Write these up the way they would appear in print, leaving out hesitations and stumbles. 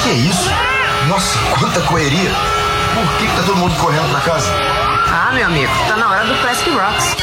Que é isso? Nossa, quanta correria. Por que tá todo mundo correndo pra casa? Ah, meu amigo, tá na hora do Classic Rocks.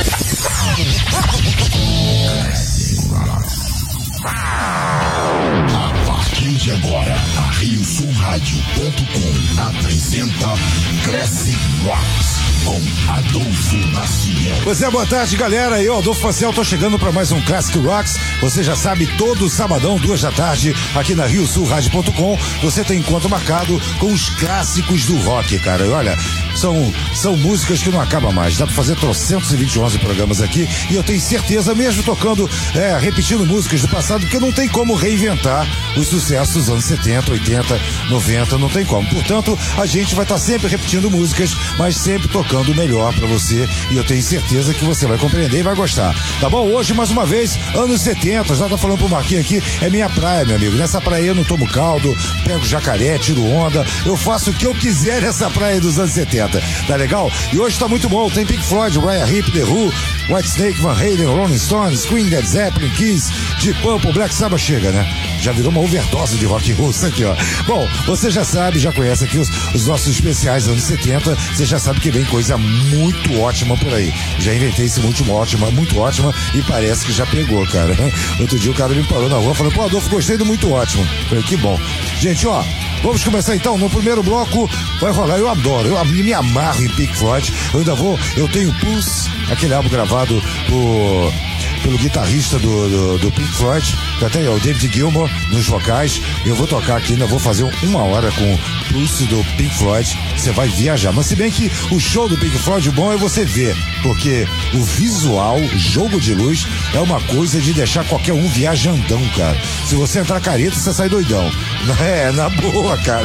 A partir de agora, a RioSulRádio.com apresenta Classic Rocks com Adolfo Maciel. Pois é, boa tarde, galera. Eu, Adolfo Maciel, tô chegando para mais um Classic Rocks. Você já sabe, todo sabadão, 2 da tarde, aqui na RioSulRádio.com, você tem encontro marcado com os clássicos do rock, cara. E olha, são músicas que não acabam mais. Dá pra fazer 311 programas aqui e eu tenho certeza, mesmo tocando, repetindo músicas do passado, porque não tem como reinventar os sucessos dos anos 70, 80, 90, não tem como. Portanto, a gente vai estar sempre repetindo músicas, mas sempre tocando o melhor pra você, e eu tenho certeza que você vai compreender e vai gostar. Tá bom? Hoje, mais uma vez, anos 70, já tá falando pro Marquinhos aqui, é minha praia, meu amigo. Nessa praia eu não tomo caldo, pego jacaré, tiro onda, eu faço o que eu quiser nessa praia dos anos 70. Tá legal? E hoje tá muito bom. Tem Pink Floyd, Ryan Heep, The Who, Whitesnake, Van Halen, Rolling Stones, Queen, Led Zeppelin, Kiss, Deep Purple, Black Sabbath. Chega, né? Já virou uma overdose de rock and roll isso aqui, ó. Bom, você já sabe, já conhece aqui os nossos especiais anos 70. Você já sabe que vem coisa muito ótima por aí. Já inventei esse muito ótima, e parece que já pegou, cara. Outro dia o cara me parou na rua, falou: pô, Adolfo, gostei do muito ótimo. Falei: que bom. Gente, ó, vamos começar então. No primeiro bloco vai rolar, eu adoro, eu me amarro em Pink Floyd. Eu tenho Pulse, aquele álbum gravado pelo guitarrista do Pink Floyd, que até o David Gilmour nos vocais. Eu vou tocar aqui, ainda vou fazer 1 hora com o Pulse do Pink Floyd. Você vai viajar. Mas se bem que o show do Pink Floyd, o bom é você ver, porque o visual, jogo de luz, é uma coisa de deixar qualquer um viajandão, cara. Se você entrar careta, você sai doidão. É, na boa, cara.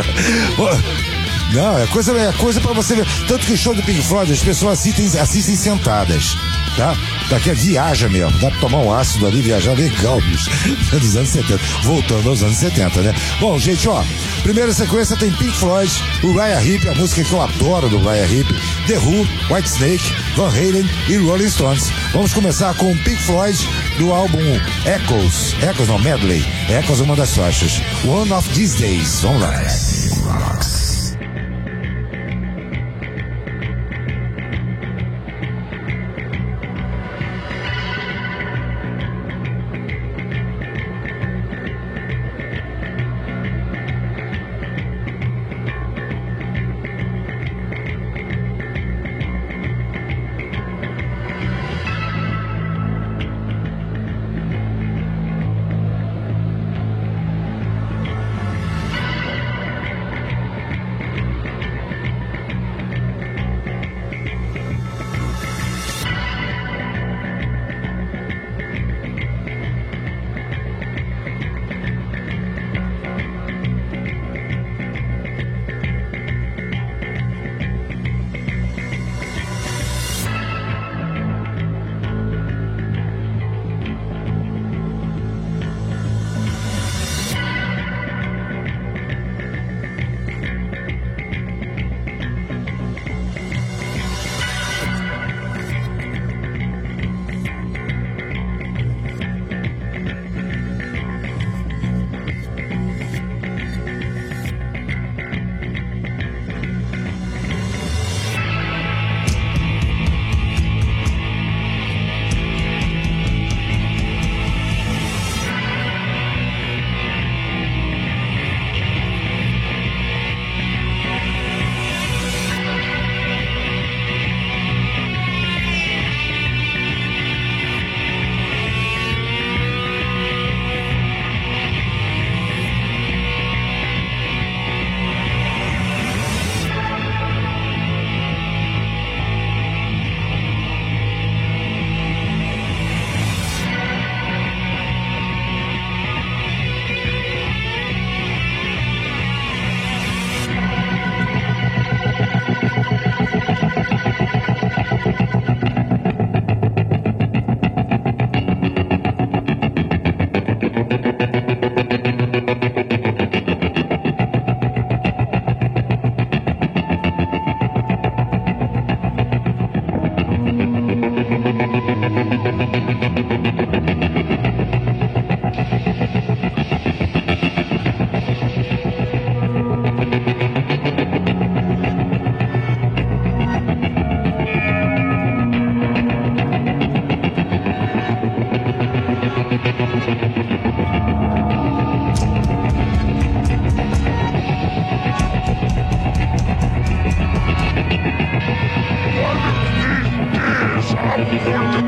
Não, é coisa pra você ver. Tanto que o show do Pink Floyd, as pessoas assistem sentadas, tá? Daqui viaja mesmo, dá pra tomar um ácido ali, viajar legal, bicho. Dos anos 70, voltando aos anos 70, né? Bom, gente, ó, primeira sequência tem Pink Floyd, o Ryan Heep, a música que eu adoro do Ryan Heep, The Who, Whitesnake, Van Halen e Rolling Stones. Vamos começar com Pink Floyd, do álbum Echoes não, Medley. Echoes é uma das faixas. One of These Days. Vamos lá.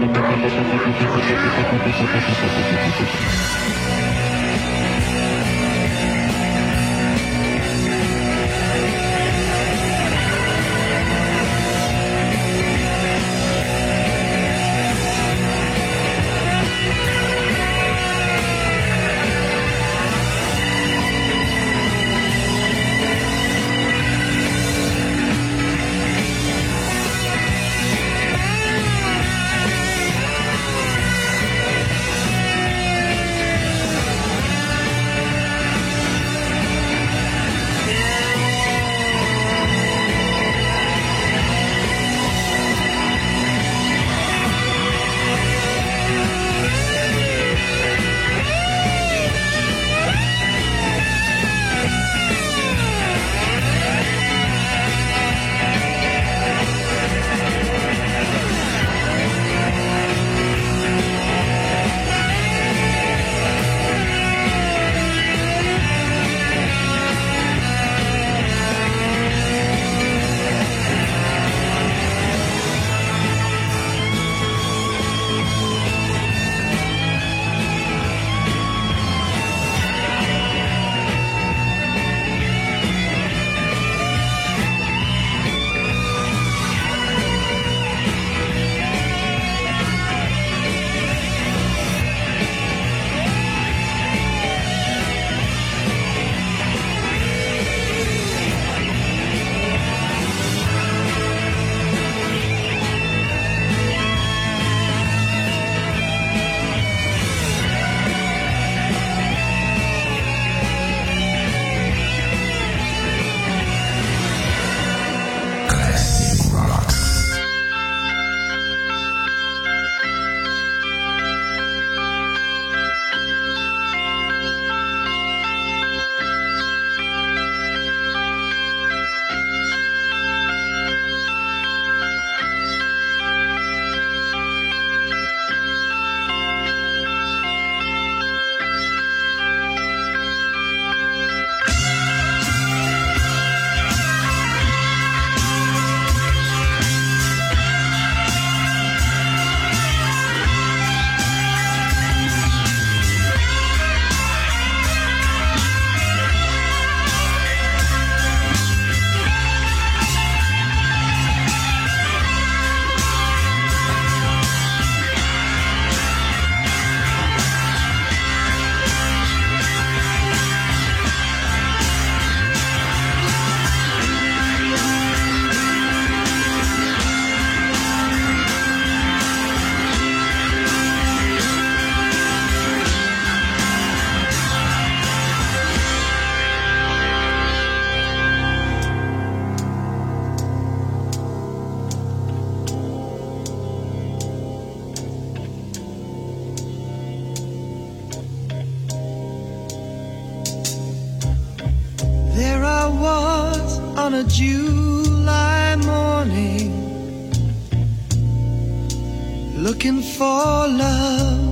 on a July morning, looking for love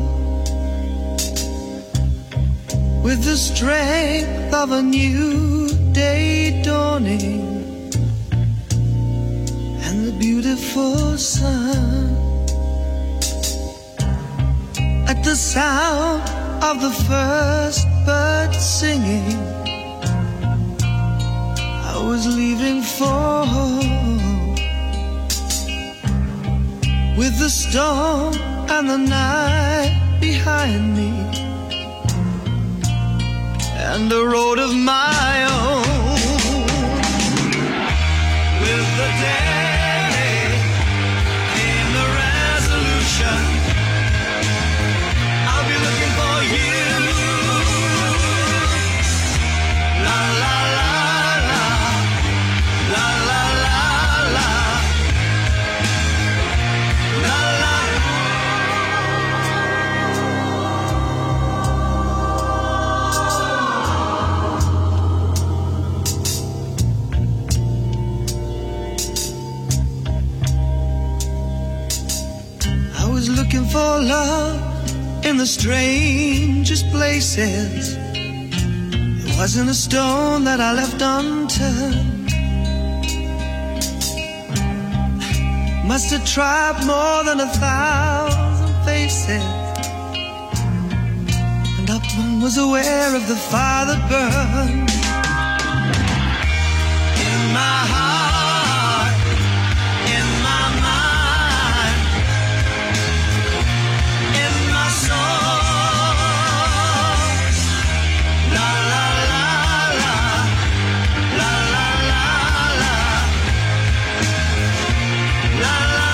with the strength of a new day dawning and the beautiful sun. At the sound of the first bird singing, I was leaving for home, with the storm and the night behind me, and a road of my own. With the day came the resolution, I'll be looking for you. La la la la, la la la la, la la. I was looking for love in the strangest places. There wasn't a stone that I left unturned. Must have tried more than 1,000 places. And Upman was aware of the fire that burned in my heart, in my mind, in my soul. La la la la, la la la la, la la la.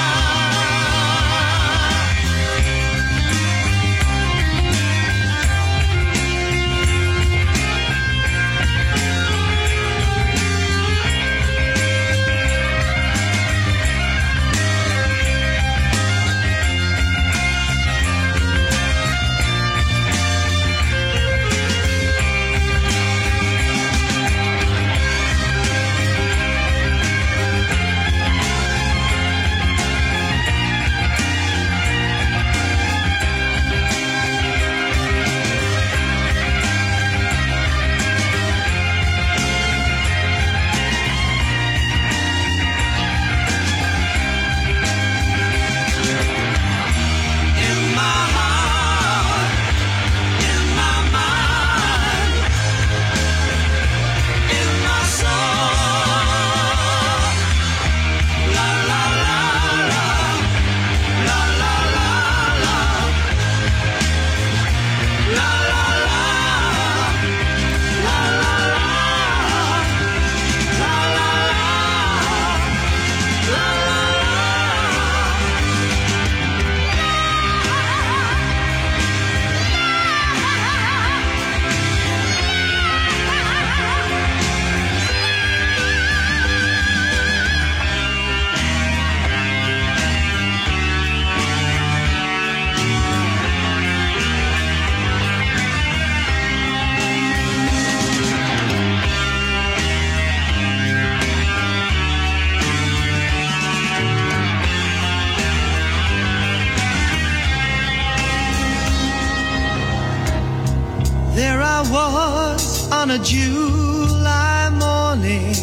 There I was on a July morning.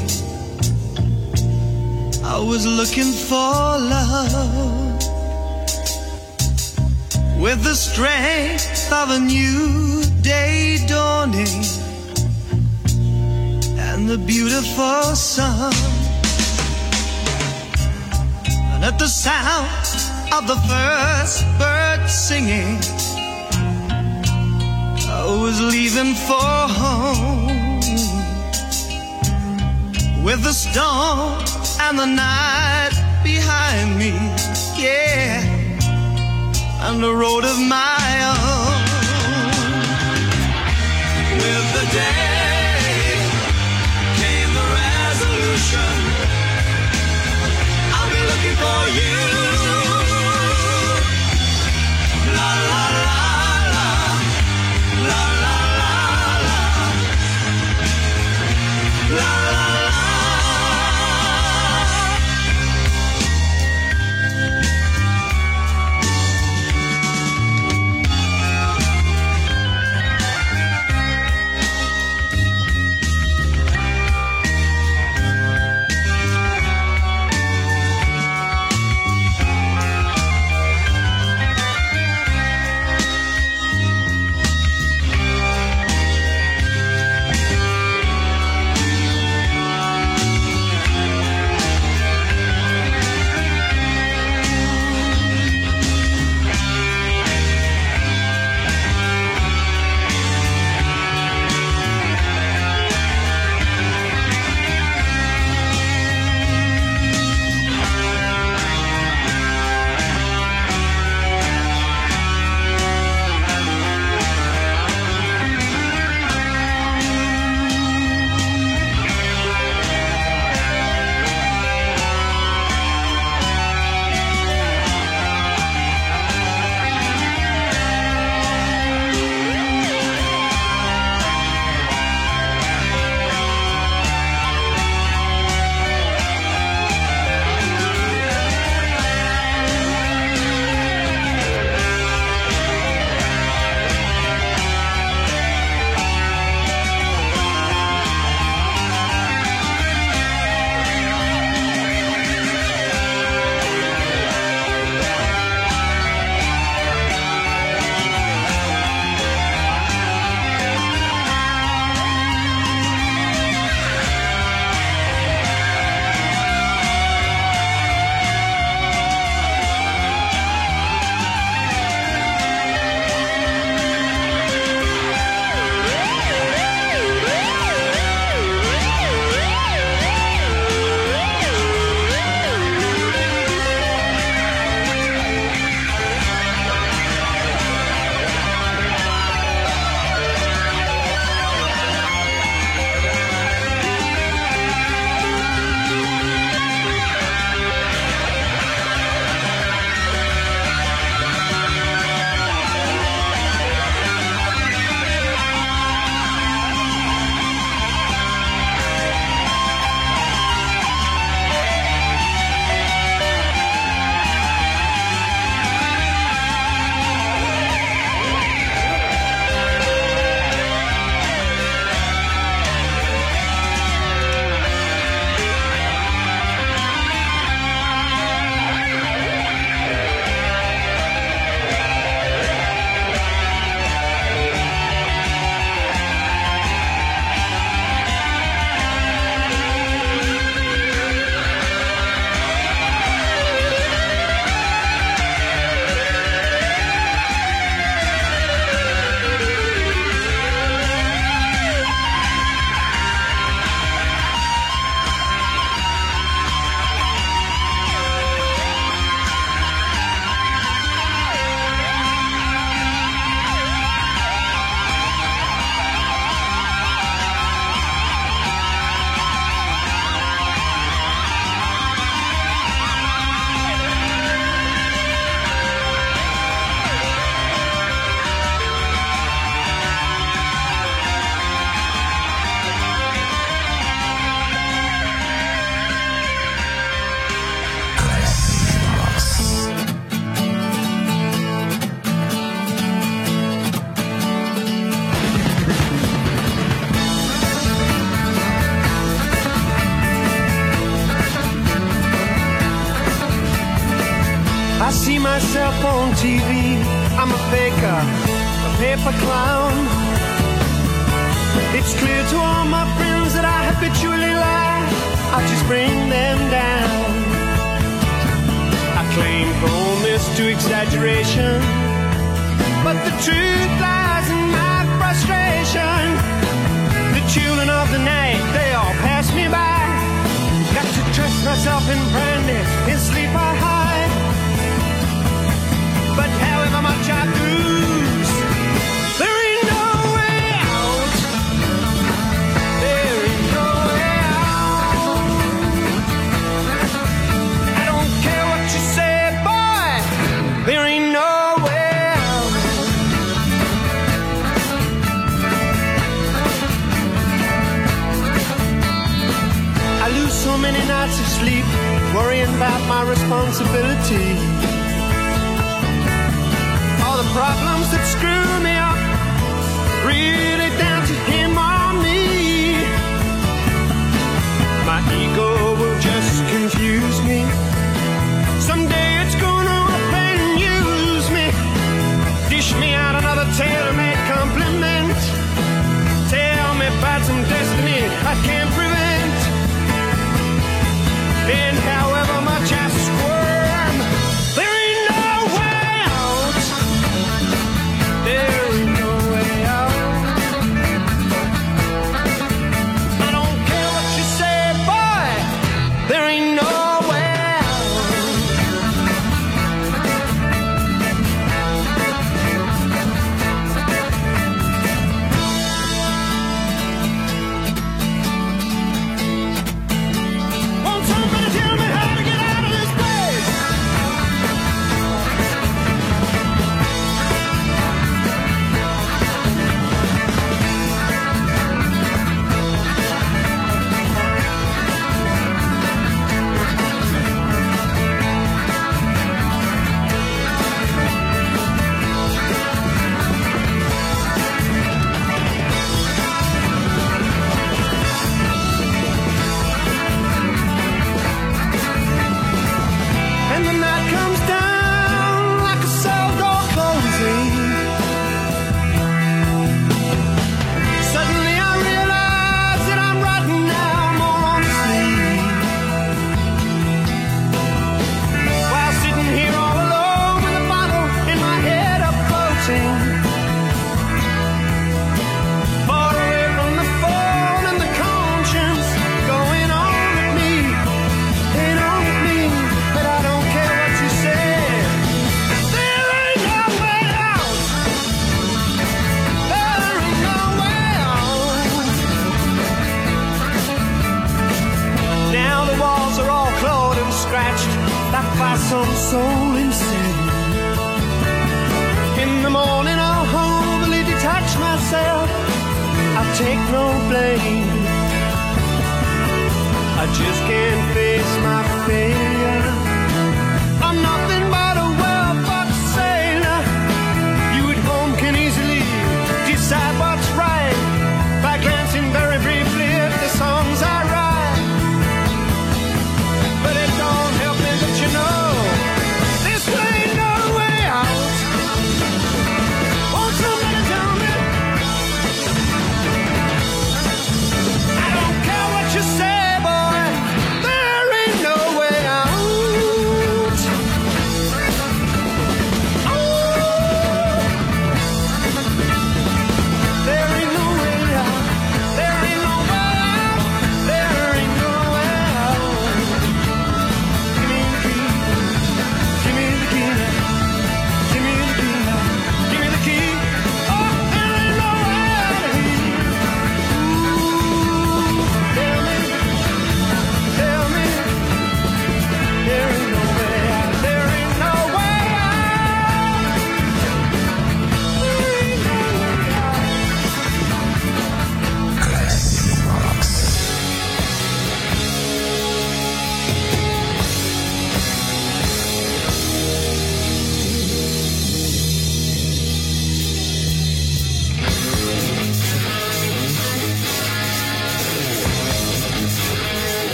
I was looking for love with the strength of a new day dawning and the beautiful sun. And at the sound of the first bird singing, I was leaving for home with the storm and the night behind me, yeah, and a road of my own. With the day came the resolution, I'll be looking for you. La la la. La la la la, la la la. up on TV. I'm a faker, a paper clown. It's clear to all my friends that I habitually lie. I just bring them down. I claim fullness to exaggeration, but the truth lies in my frustration. The children of the night, they all pass me by. Got to dress myself in brandy, in sleep I hide. But however much I lose, there ain't no way out. There ain't no way out. I don't care what you say, boy, there ain't no way out. I lose so many nights of sleep worrying about my responsibility. All the problems that screw me up, really down to him or me. My ego will just confuse me. Someday it's gonna up and use me. Dish me out another tailor-made compliment. Tell me about some destiny I can't prevent. And however much I squirm, there ain't no way out. There ain't no way out. I don't care what you say, boy, there ain't no way Won't somebody tell me how to get out of this place? And the night comes down like a cell door closing. Suddenly I realize that I'm rotting now more on sleep. While sitting here all alone with a bottle in my head up floating. Far away from the phone and the conscience going on at me. Ain't on at me, but I don't care what you say. There ain't no way out. There ain't no way out. Now the walls are all clawed and scratched like by some soul insane. In the morning I'll humbly detach myself. I'll take no blame. I just can't face my failure. I'm nothing but a well-fucked sailor. You at home can easily decide what's right by glancing very briefly at the songs I write. But it don't help me that you know this ain't no way out. Won't somebody tell me? I don't care what you say, boy, there ain't no way out.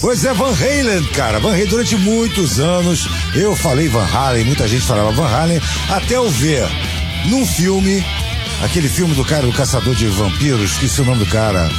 Pois é, Van Halen, cara. Van Halen, durante muitos anos, eu falei Van Halen, muita gente falava Van Halen, até eu ver num filme, aquele filme do cara, o Caçador de Vampiros, esqueci o nome do cara.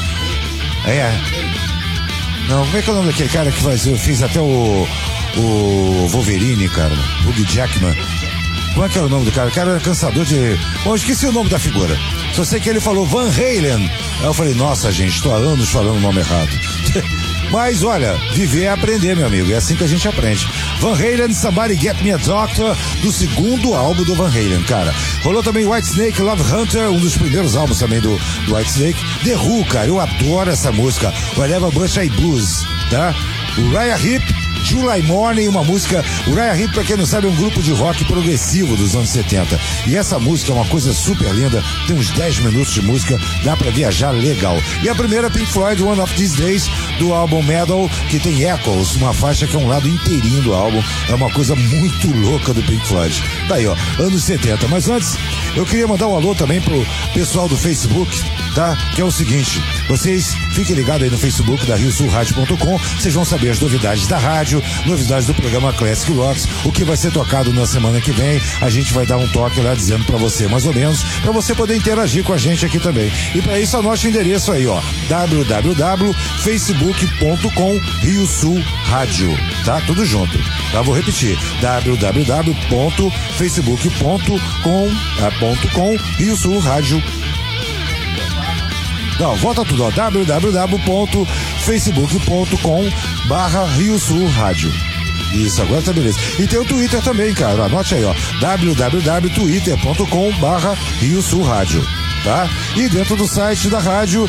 Não, como é que é o nome daquele cara que fez até o Wolverine, cara? Hugh Jackman. Como é que era o nome do cara? O cara era caçador de... Bom, esqueci o nome da figura. Só sei que ele falou Van Halen. Aí eu falei, nossa, gente, estou há anos falando o nome errado. Mas, olha, viver é aprender, meu amigo. É assim que a gente aprende. Van Halen, Somebody Get Me a Doctor, do segundo álbum do Van Halen, cara. Rolou também Whitesnake, Love Hunter, um dos primeiros álbuns também do Whitesnake. The Who, cara, eu adoro essa música. Whatever Bush I Blues, tá? Uriah Heep, July Morning, uma música... Uriah Heep, pra quem não sabe, é um grupo de rock progressivo dos anos 70. E essa música é uma coisa super linda, tem uns 10 minutos de música, dá pra viajar legal. E a primeira, Pink Floyd, One of These Days, do álbum Metal, que tem Echoes, uma faixa que é um lado inteirinho do álbum. É uma coisa muito louca do Pink Floyd. Tá aí, ó, anos 70. Mas antes, eu queria mandar um alô também pro pessoal do Facebook, tá? Que é o seguinte, vocês fiquem ligados aí no Facebook da RioSulRádio.com, vocês vão saber as novidades da rádio, novidades do programa Classic Rocks, o que vai ser tocado na semana que vem. A gente vai dar um toque lá dizendo pra você, mais ou menos, pra você poder interagir com a gente aqui também. E pra isso, anote o endereço aí, ó, www.facebook.com RioSulRádio, tá? Tudo junto, tá? Vou repetir, www.facebook.com RioSulRádio. Não, volta tudo, ó, www.facebook.com/RioSulRádio. Isso, agora tá beleza. E tem o Twitter também, cara, anote aí, ó, www.twitter.com/RioSulRádio, tá? E dentro do site da rádio,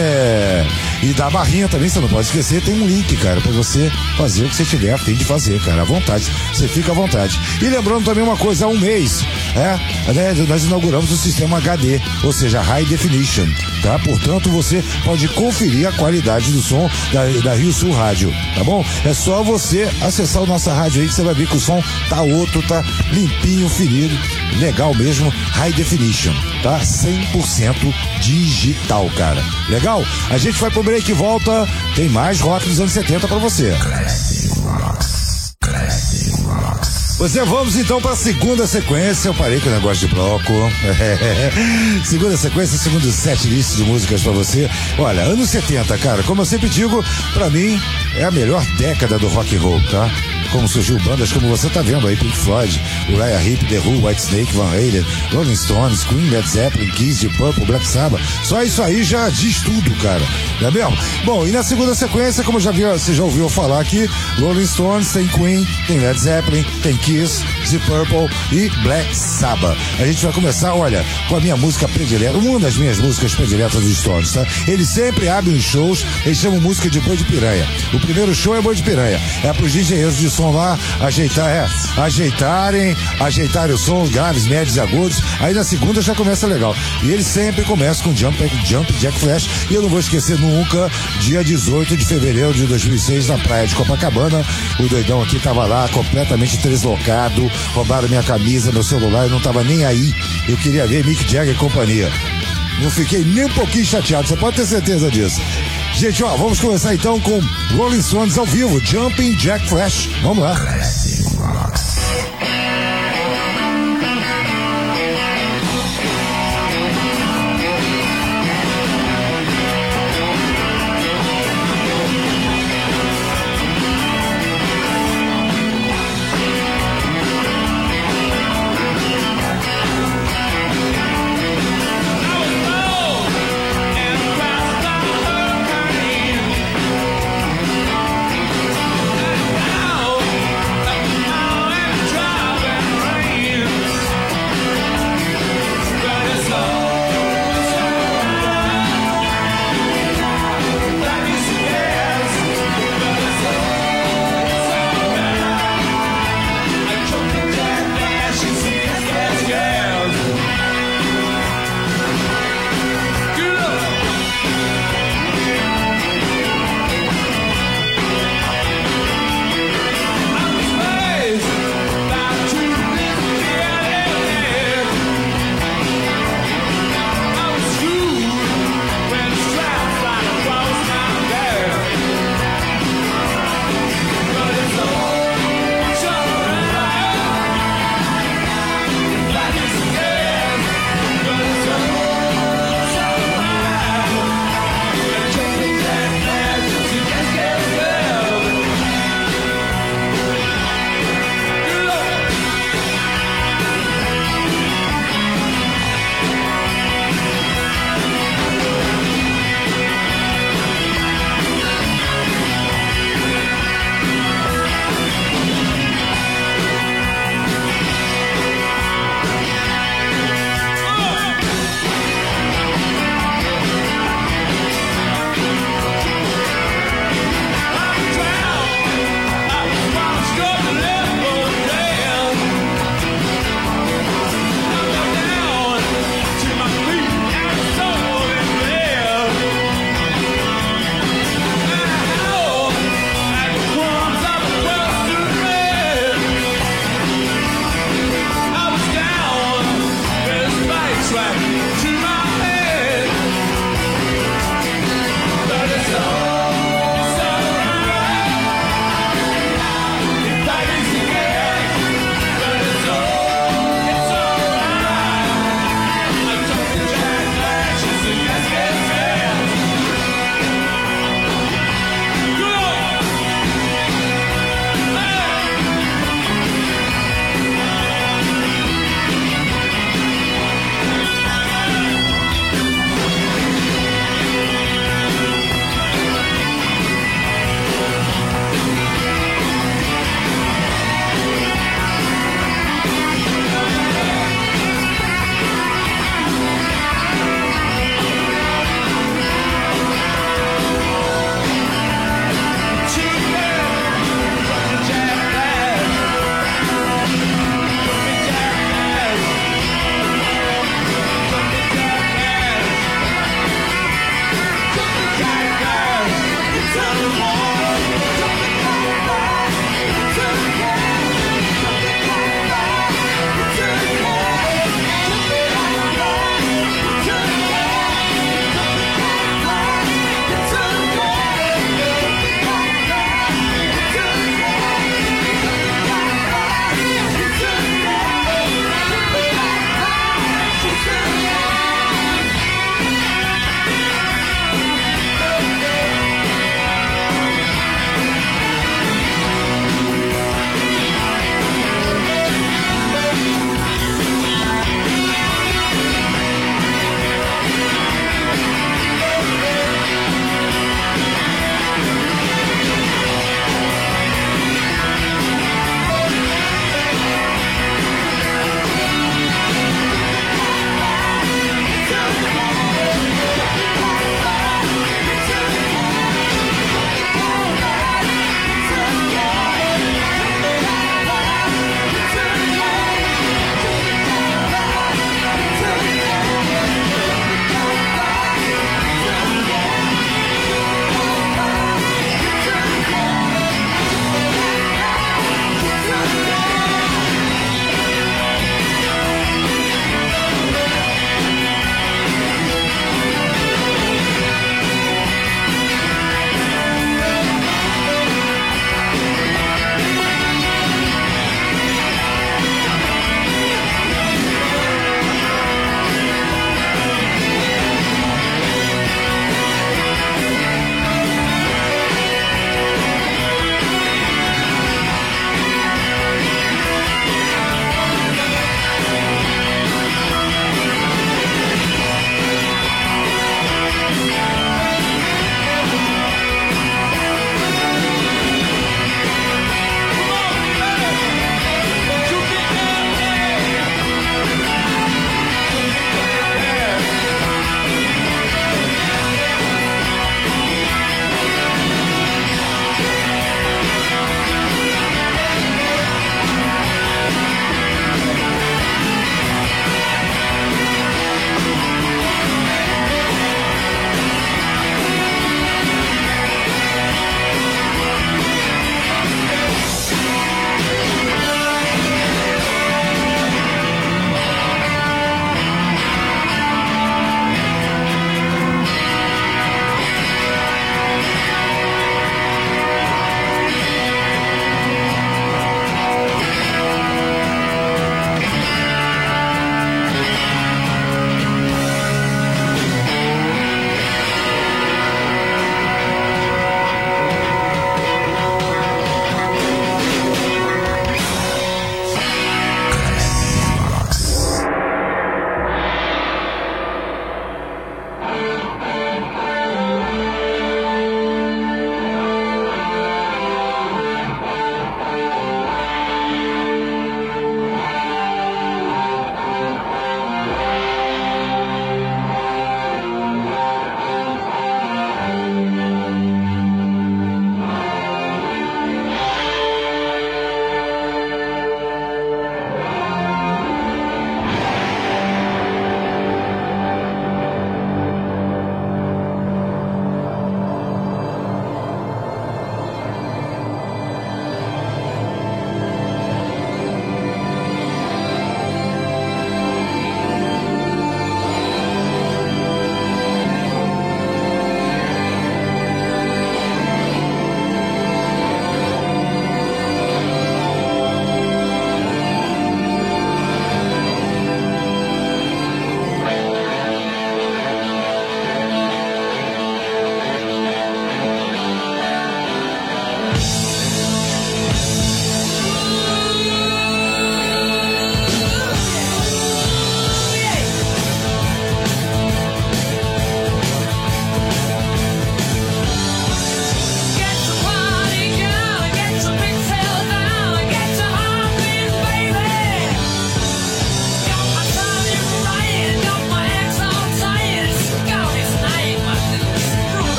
e da barrinha também, você não pode esquecer, tem um link, cara, pra você fazer o que você tiver a fim de fazer, cara, à vontade, você fica à vontade. E lembrando também uma coisa, há um mês, nós inauguramos o sistema HD, ou seja, High Definition, tá? Portanto, você pode conferir a qualidade do som da Rio Sul Rádio, tá bom? É só você acessar a nossa rádio aí que você vai ver que o som tá outro, tá limpinho, finido, legal mesmo, High Definition, tá? 100% digital, cara. Legal? A gente vai pro break e volta, tem mais rock dos anos 70 pra você. Classic Rocks. Classic Rocks. Pois é, vamos então para a segunda sequência. Eu parei com o negócio de bloco. Segunda sequência, segundo set list de músicas para você. Olha, anos 70, cara, como eu sempre digo, para mim é a melhor década do rock and roll, tá? Como surgiu bandas como você tá vendo aí, Pink Floyd, Uriah Heep, The Who, Whitesnake, Van Halen, Rolling Stones, Queen, Led Zeppelin, Kiss, Deep Purple, Black Sabbath. Só isso aí já diz tudo, cara. Não é mesmo? Bom, e na segunda sequência, como você já ouviu falar aqui, Rolling Stones, tem Queen, tem Led Zeppelin, tem Kiss, Deep Purple e Black Sabbath. A gente vai começar, olha, com a minha música predileta, uma das minhas músicas prediletas dos Stones, tá? Eles sempre abrem os shows, eles chamam música de Boi de Piranha. O primeiro show é Boi de Piranha. É pros engenheiros de som lá ajeitarem o som, graves, médios e agudos. Aí na segunda já começa legal. E eles sempre começam com Jump Jack Flash. E eu não vou esquecer nunca, dia 18 de fevereiro de 2006, na praia de Copacabana, o doidão aqui tava lá completamente deslocado, roubaram minha camisa, meu celular, eu não tava nem aí. Eu queria ver Mick Jagger e companhia. Não fiquei nem um pouquinho chateado, você pode ter certeza disso. Gente, ó, vamos começar então com Rolling Stones ao vivo, Jumping Jack Flash. Vamos lá. Classic Rocks. Now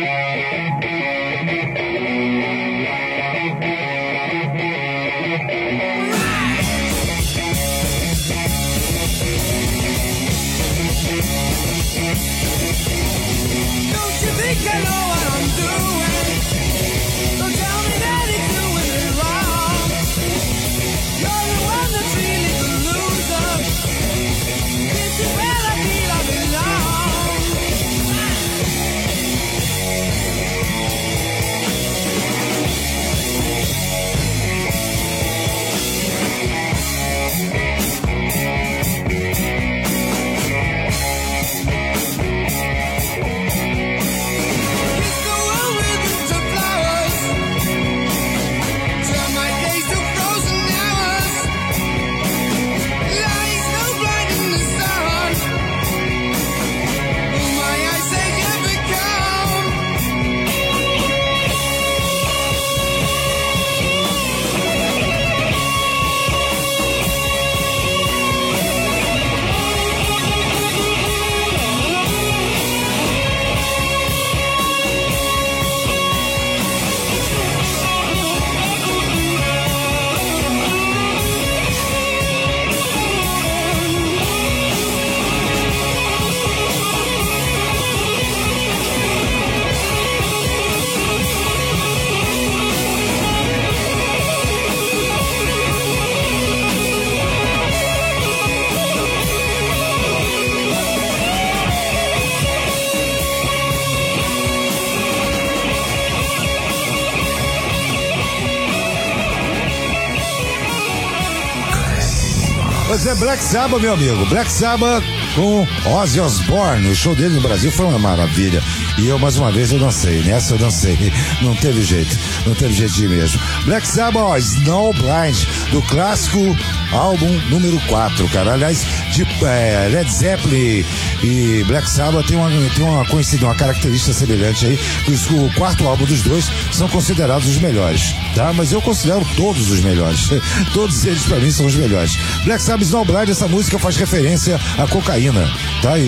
Pois é, Black Sabbath, meu amigo. Black Sabbath com Ozzy Osbourne. O show dele no Brasil foi uma maravilha. E eu, mais uma vez, eu dancei. Nessa eu dancei. Não teve jeito. Não teve jeitinho mesmo. Black Sabbath, ó, Snowblind, do clássico álbum número 4, cara. Aliás, de Led Zeppelin e Black Sabbath tem uma coincidência, uma característica semelhante aí. O quarto álbum dos dois são considerados os melhores, tá? Mas eu considero todos os melhores. Todos eles, pra mim, são os melhores. Black Sabbath, Snowblind, essa música faz referência à cocaína, tá?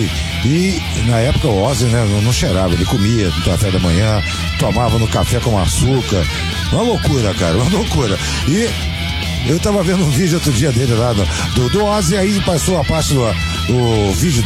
E na época o Ozzy, né, não cheirava, ele comia no café da manhã, tomava no café com açúcar. Uma loucura, cara, uma loucura. E eu tava vendo um vídeo outro dia dele lá do Ozzy, aí passou a parte do vídeo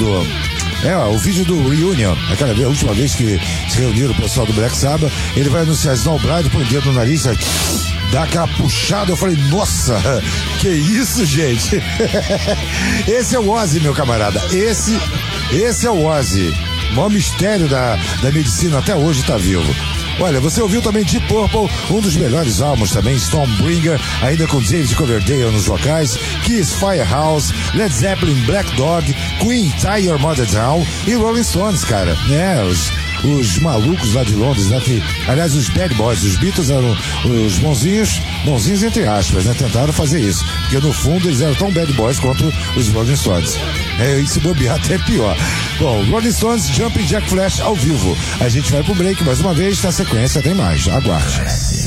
o vídeo do Reunion, aquela vez, a última vez que se reuniram o pessoal do Black Sabbath. Ele vai anunciar Snowblind, põe o dedo no nariz, aí, dá aquela puxada. Eu falei, nossa, que isso, gente? Esse é o Ozzy, meu camarada. Esse é o Ozzy. O maior mistério da medicina até hoje tá vivo. Olha, você ouviu também Deep Purple, um dos melhores álbuns também, Stormbringer, ainda com David Coverdale nos vocais, Kiss, Firehouse, Led Zeppelin, Black Dog, Queen, Tie Your Mother Down e Rolling Stones, cara, né, os malucos lá de Londres, né, que, aliás, os bad boys, os Beatles eram os bonzinhos entre aspas, né, tentaram fazer isso, porque no fundo eles eram tão bad boys quanto os Rolling Stones. E se bobear até pior. Bom, Rolling Stones, Jumping Jack Flash ao vivo. A gente vai pro break mais uma vez, na sequência tem mais. Aguarde.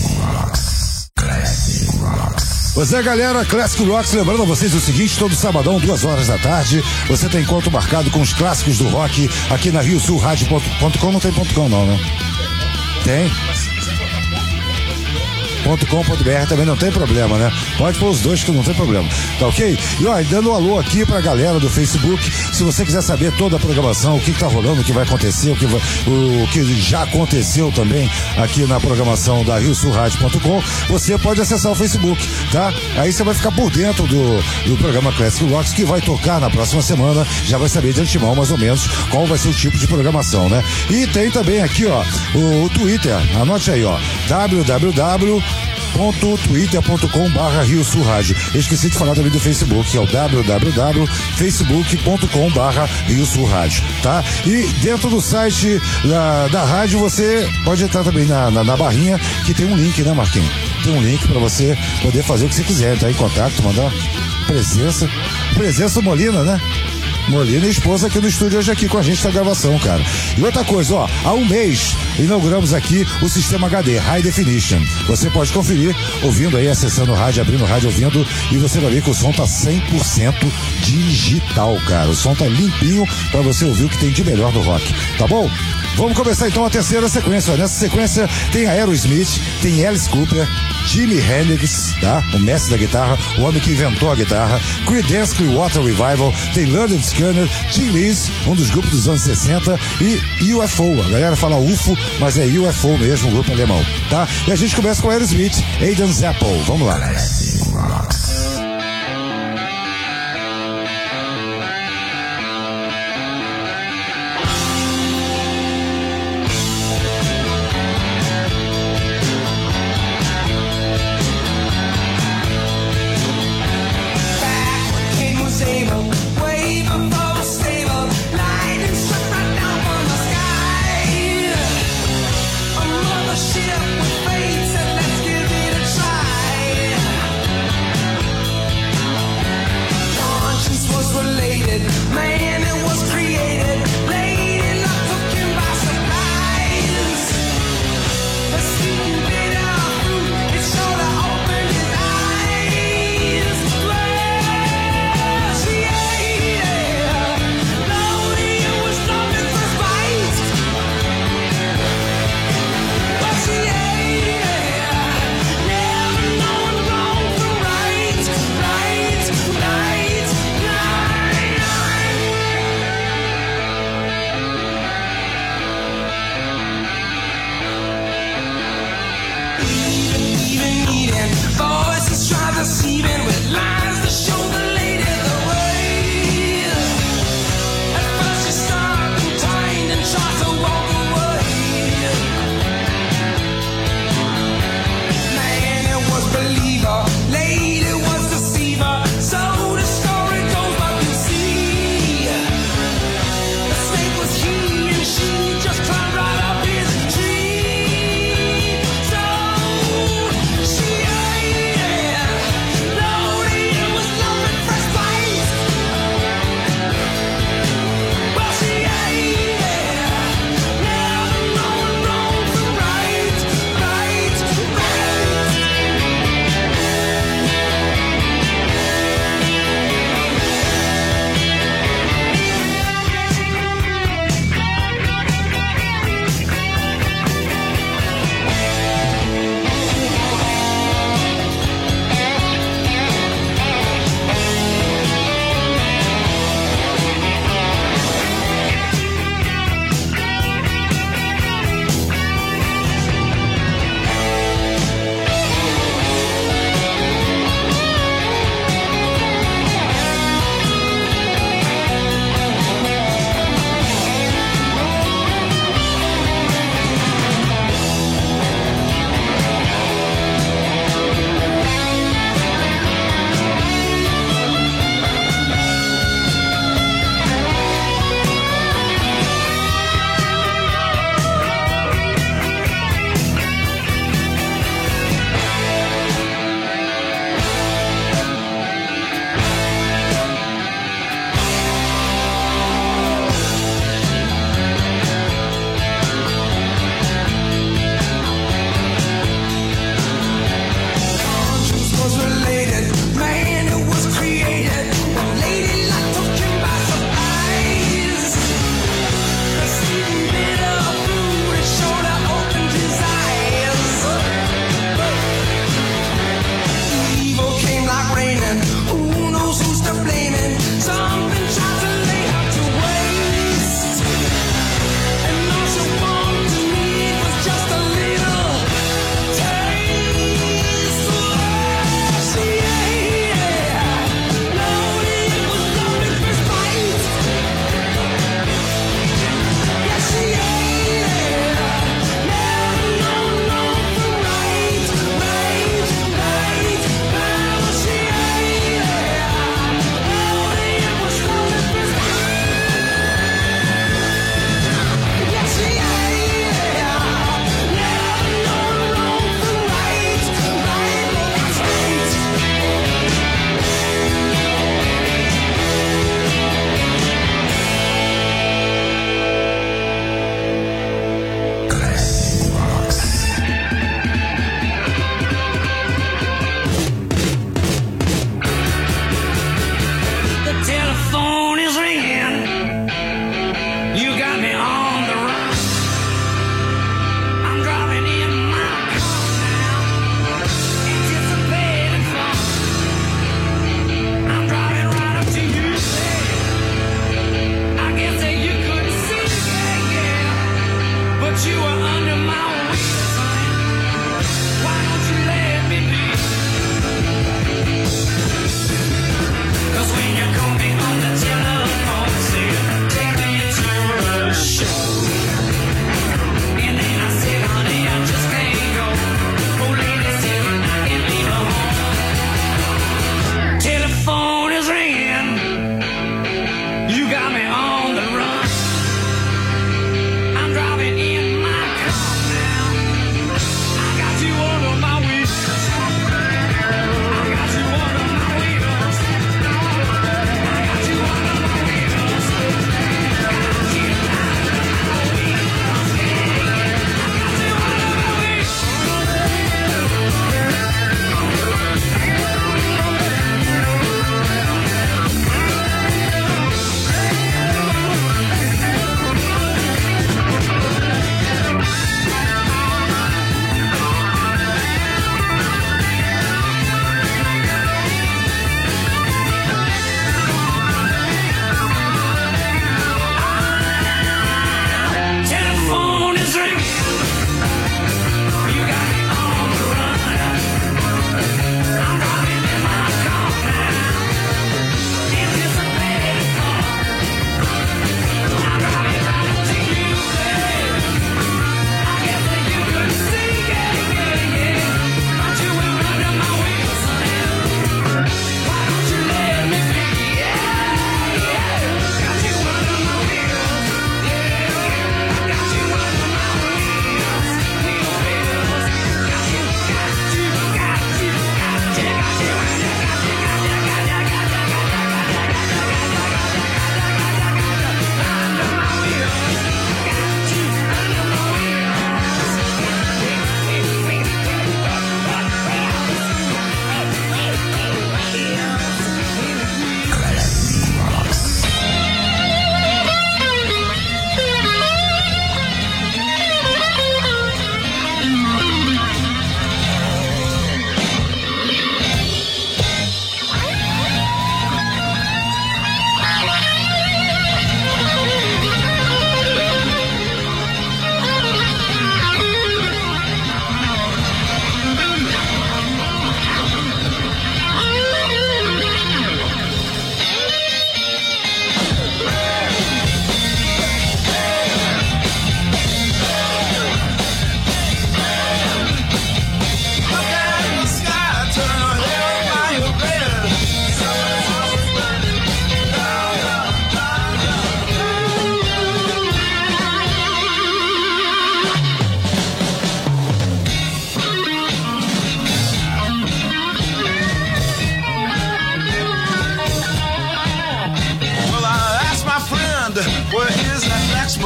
Pois é, galera, Classic Rocks, lembrando a vocês o seguinte, todo sabadão, 2 horas da tarde, você tem encontro marcado com os clássicos do rock aqui na RioSulRádio.com. Não tem .com não, né? Tem? .com.br também não tem problema, né? Pode pôr os dois que não tem problema, tá ok? E ó, dando um alô aqui pra galera do Facebook, se você quiser saber toda a programação, o que tá rolando, o que vai acontecer, o que já aconteceu também aqui na programação da RioSulRádio.com, você pode acessar o Facebook, tá? Aí você vai ficar por dentro do programa Classic Rocks, que vai tocar na próxima semana, já vai saber de antemão mais ou menos qual vai ser o tipo de programação, né? E tem também aqui, ó, o Twitter, anote aí, ó, www.twitter.com/RioSulRádio. Eu esqueci de falar também do Facebook, que é o www.facebook.com/RioSulRádio, tá? E dentro do site da rádio você pode entrar também na barrinha, que tem um link, né, Marquinhos? Tem um link pra você poder fazer o que você quiser, entrar em contato, mandar presença Molina, né? Molina e esposa aqui no estúdio hoje aqui com a gente na gravação, cara. E outra coisa, ó, há um mês inauguramos aqui o sistema HD, High Definition. Você pode conferir, ouvindo aí, acessando o rádio, abrindo o rádio, ouvindo, e você vai ver que o som tá 100% digital, cara. O som tá limpinho pra você ouvir o que tem de melhor do rock, tá bom? Vamos começar então a terceira sequência. Nessa sequência tem Aerosmith, tem Alice Cooper, Jimi Hendrix, tá? O mestre da guitarra, o homem que inventou a guitarra, Creedence Clearwater Revival, tem Lynyrd Skynyrd, Tin Lizzy, um dos grupos dos anos 60, e UFO. A galera fala UFO, mas é UFO mesmo, um grupo alemão, tá? E a gente começa com Aerosmith, Adam's Apple. Vamos lá. Classic Rocks.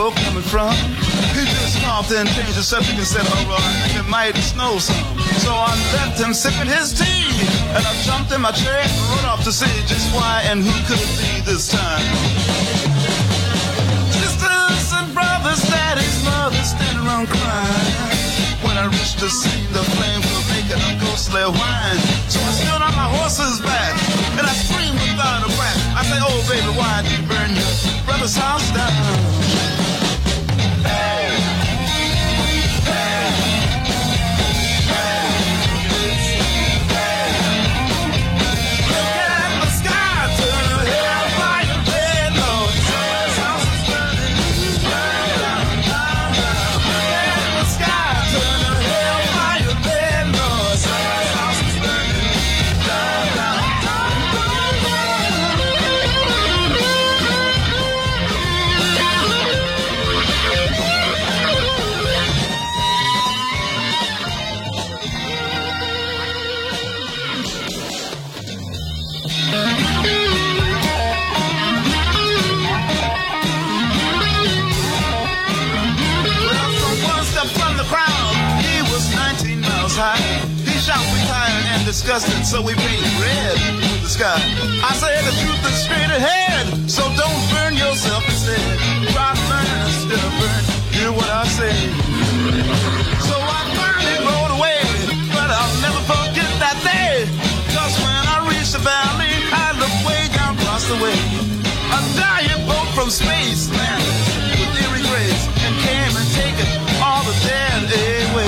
smoke coming from? He just coughed and changed the subject and said, oh, I think it might snow some. So I left him sipping his tea, and I jumped in my chair and rode off to see just why and who could it be this time. Sisters and brothers, daddies, mothers standing around crying. When I reached the scene, the flames were making a ghostly whine. So I stood on my horse's back, and I screamed without a breath. I say, oh baby, why did you burn your brother's house down? He shot retired and disgusted, so we painted red with the sky. I said the truth is straight ahead, so don't burn yourself instead. Try to burn instead of burn. Hear what I say. So I turned and rode away, but I'll never forget that day. Cause when I reached the valley, I looked way down across the way. A giant boat from space landed with eerie grace and came and taken all the dead away.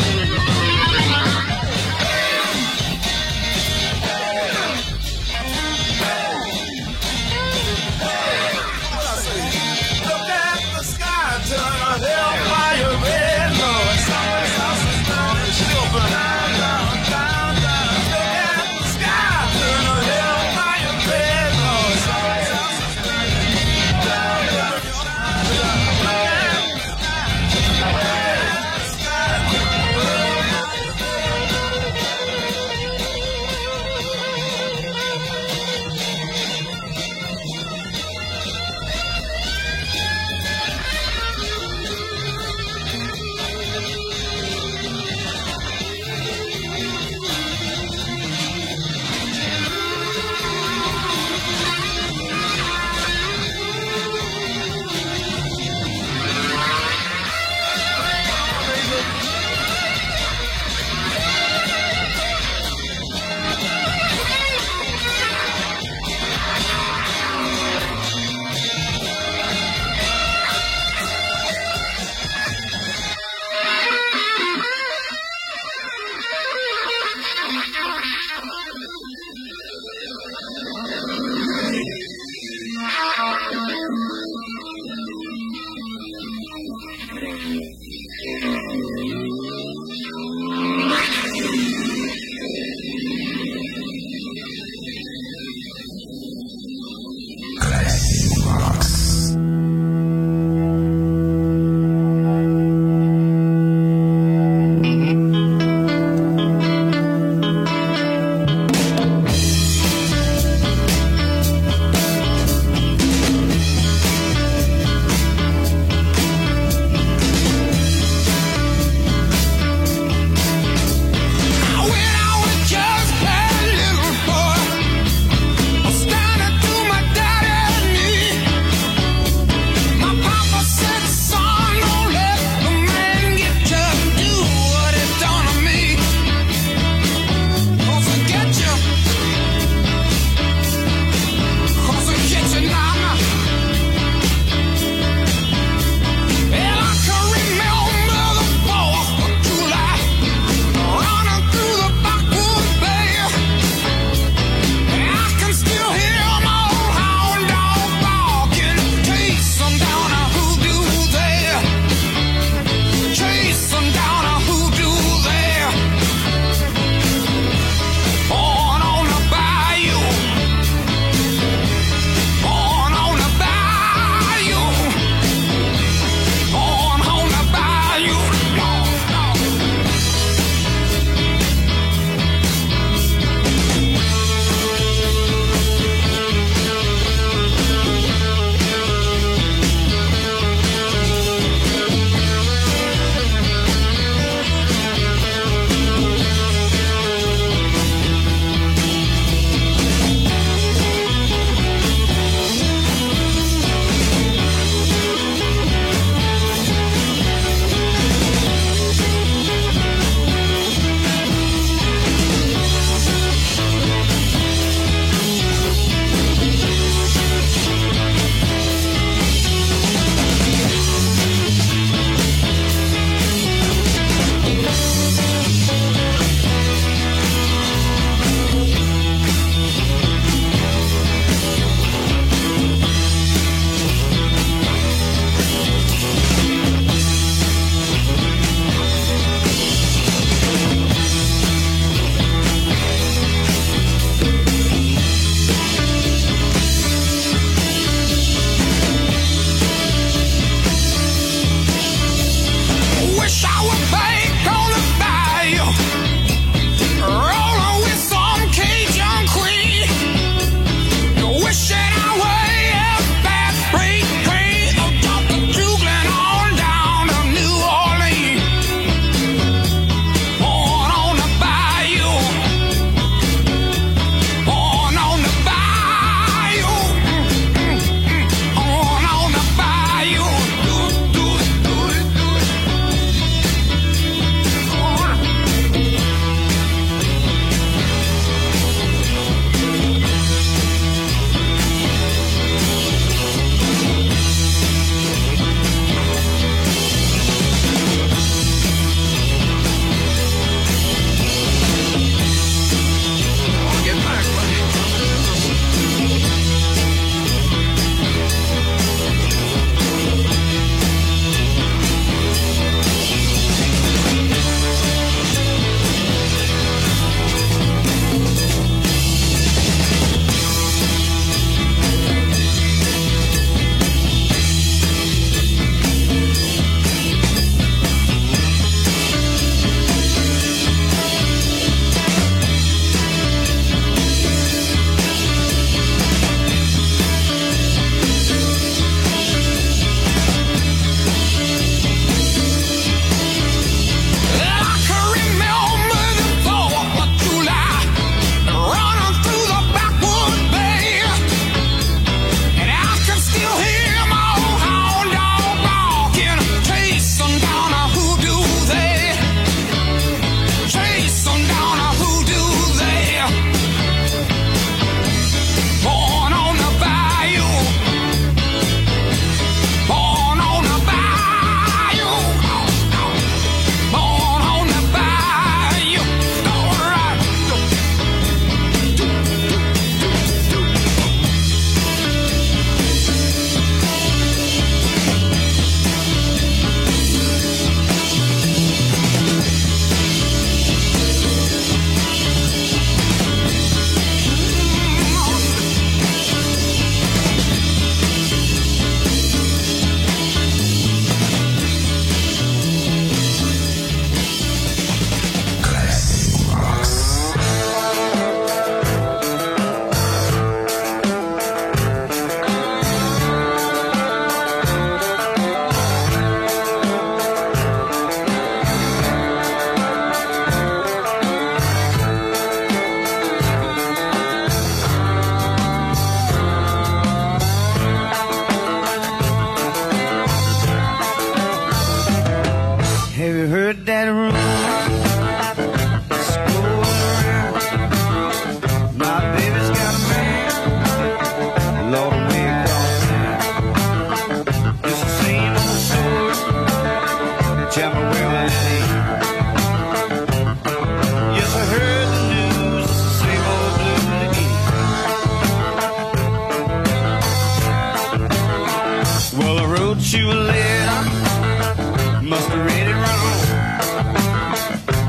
You a letter, must have read it wrong.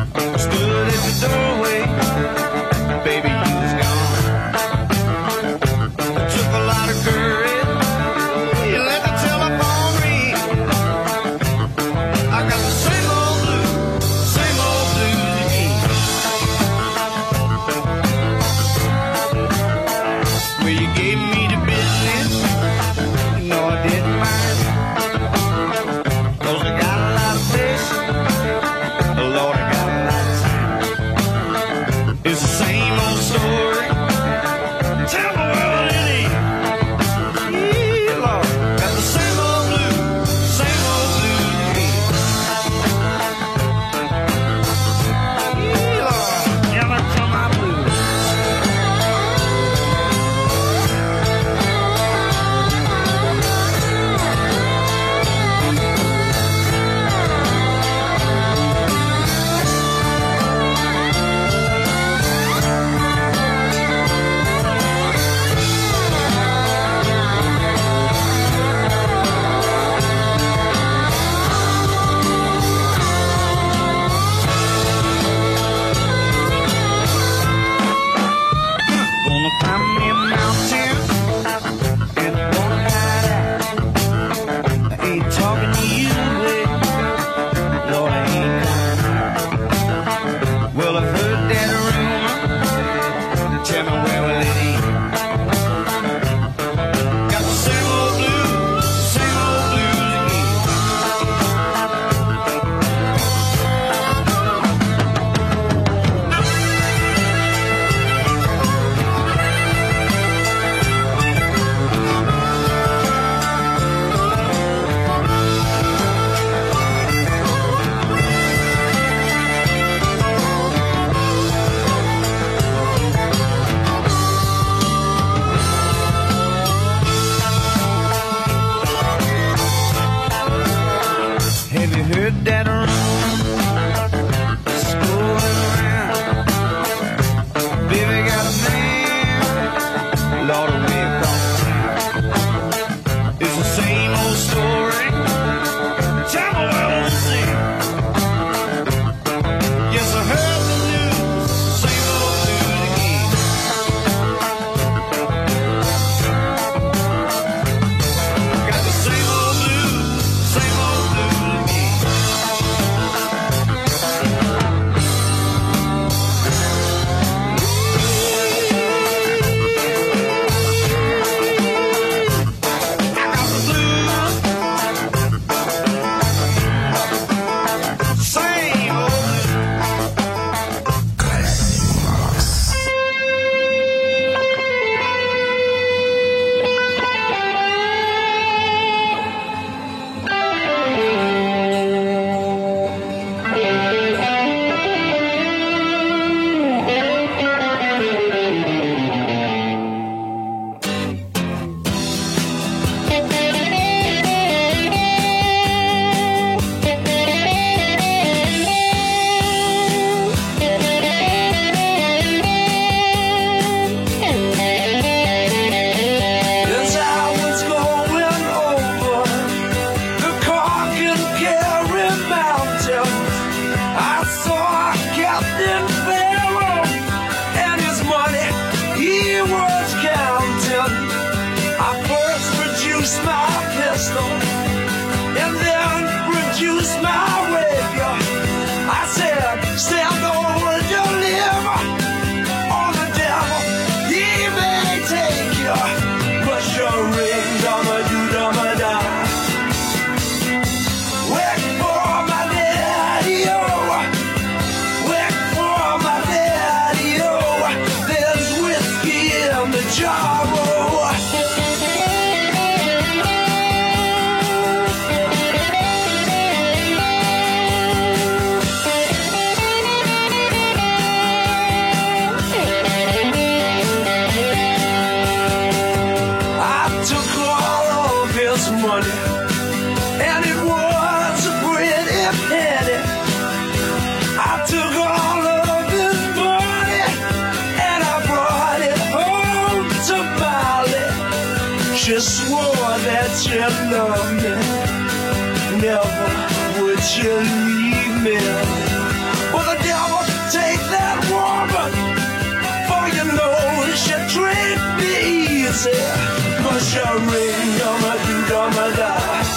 love me, never would you leave me. But the devil take that woman, for you know she treat me easy. But she ring, dum-a-do-dum-a-da.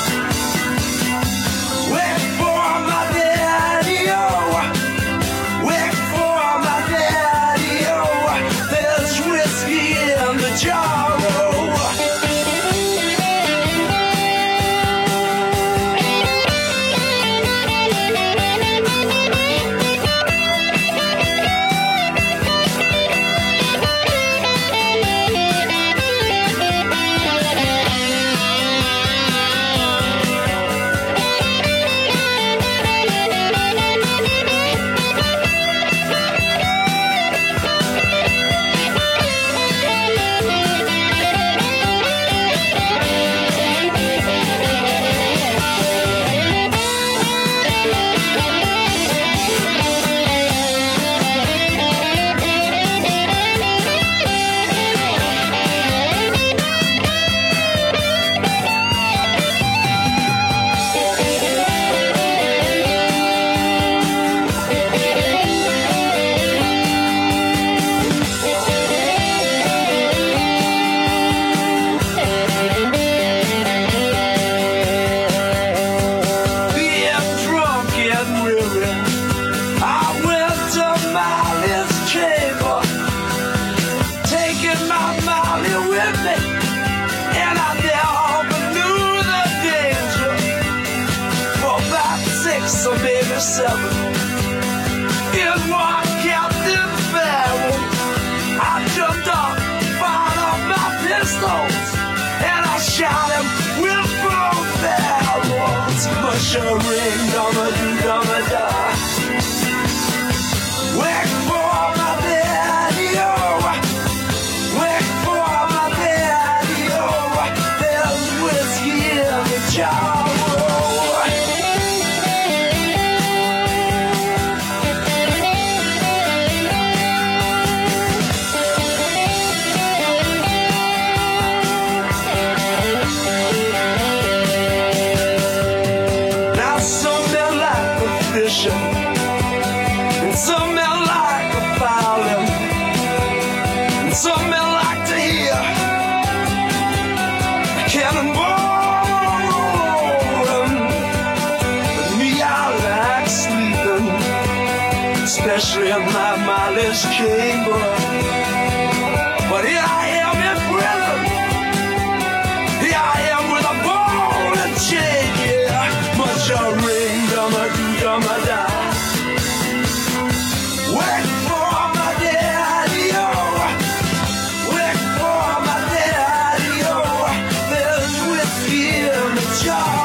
Wait for my daddy, oh. Wait for my daddy, oh. There's whiskey in the jar, oh. Especially in my mileage chamber. But here I am in prison. Here I am with a ball and chain, yeah. Much a ring, dum-a-do-dum-a-da. Wait for my daddy, oh. Wait for my daddy, oh. There's whiskey in the jar.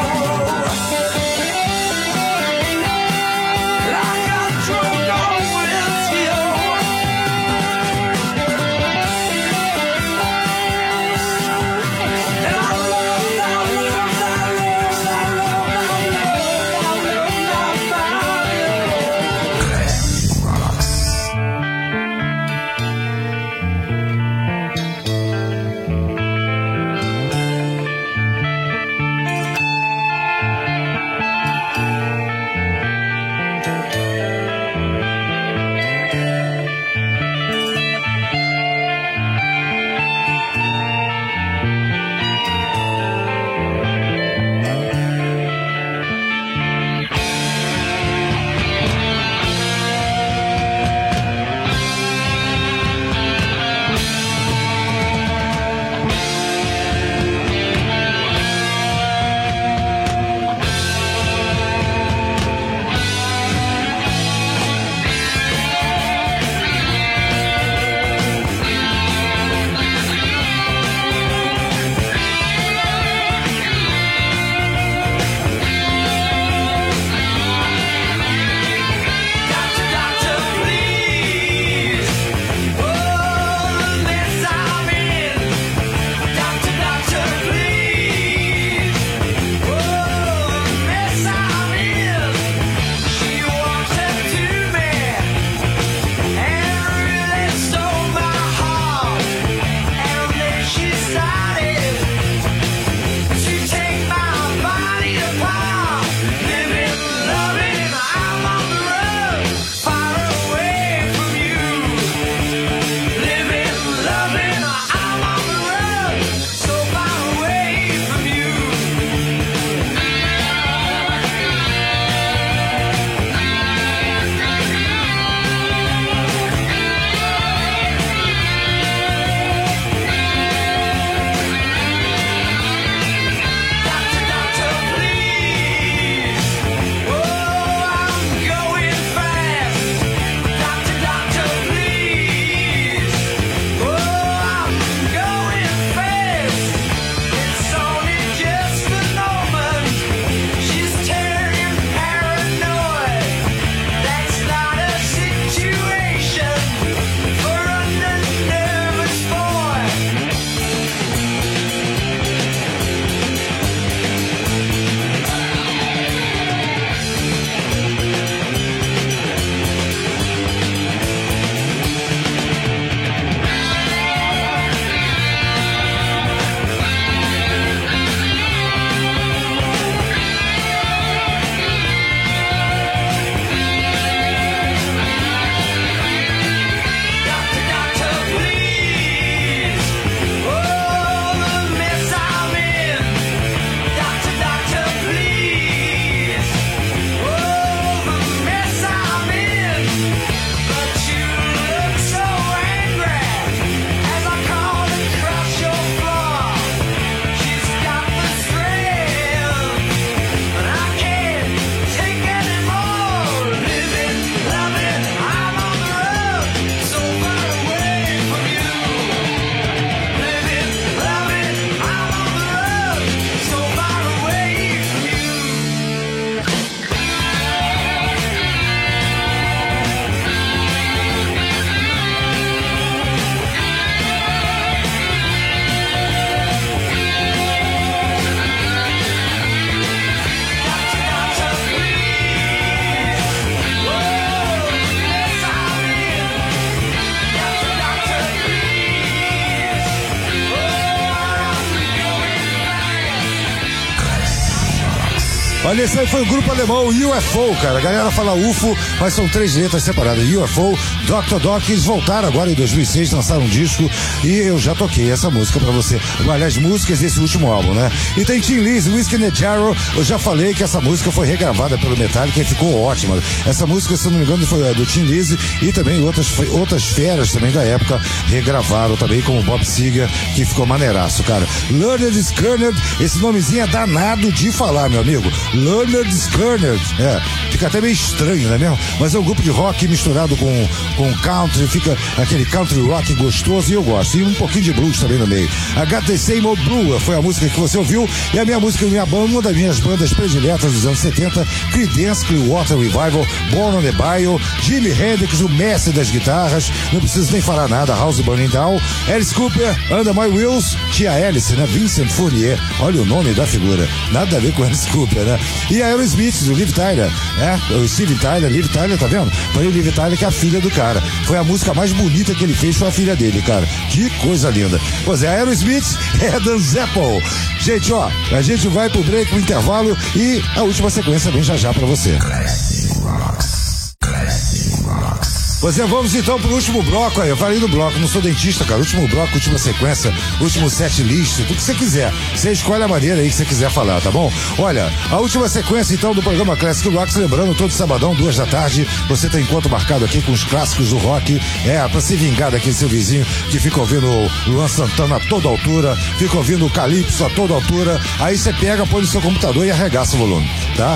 Olha, esse aí foi o grupo alemão UFO, cara. A galera fala UFO, mas são 3 letras separadas. UFO, Dr. Doc, eles voltaram agora em 2006, lançaram um disco e eu já toquei essa música pra você. Aliás, músicas desse último álbum, né? E tem Tim Lizzy, Whiskey in the Jarrow. Eu já falei que essa música foi regravada pelo Metallica e ficou ótima. Essa música, se não me engano, foi do Tim Lizzy e também outras feras também da época regravaram também, como Bob Seger, que ficou maneiraço, cara. Leonard Skinner, esse nomezinho é danado de falar, meu amigo. Leonard Skinner, fica até meio estranho, não é mesmo? Mas é um grupo de rock misturado com country, fica aquele country rock gostoso e eu gosto. E um pouquinho de blues também no meio. A Got the Same Old Blue foi a música que você ouviu e a minha música, uma das minhas bandas prediletas dos anos 70, Creedence Clearwater Revival, Born on the Bayou, Jimi Hendrix, o mestre das guitarras, não preciso nem falar nada, House Burning Down, Alice Cooper, Under My Wheels, Tia Alice, né? Vincent Fournier, olha o nome da figura, nada a ver com Alice Cooper, né? E a Aerosmith, o Liv Tyler, o Steve Tyler, Liv Tyler, tá vendo? Foi o Liv Tyler que é a filha do cara, foi a música mais bonita que ele fez, foi a filha dele, cara, que coisa linda. Pois é, a Aerosmith é Dan Zeppel. Gente, ó, a gente vai pro break, pro intervalo e a última sequência vem já pra você. Classic Rocks. Classic Rocks. Pois é, vamos então pro último bloco aí. Eu falei do bloco, não sou dentista, cara. Último bloco, última sequência, último set list, tudo que você quiser. Você escolhe a maneira aí que você quiser falar, tá bom? Olha, a última sequência então do programa Classic Rocks, lembrando, todo sabadão, 2 da tarde, você tem encontro marcado aqui com os clássicos do rock, pra se vingar daquele seu vizinho que fica ouvindo o Luan Santana a toda altura, fica ouvindo o Calypso a toda altura, aí você pega, põe no seu computador e arregaça o volume, tá?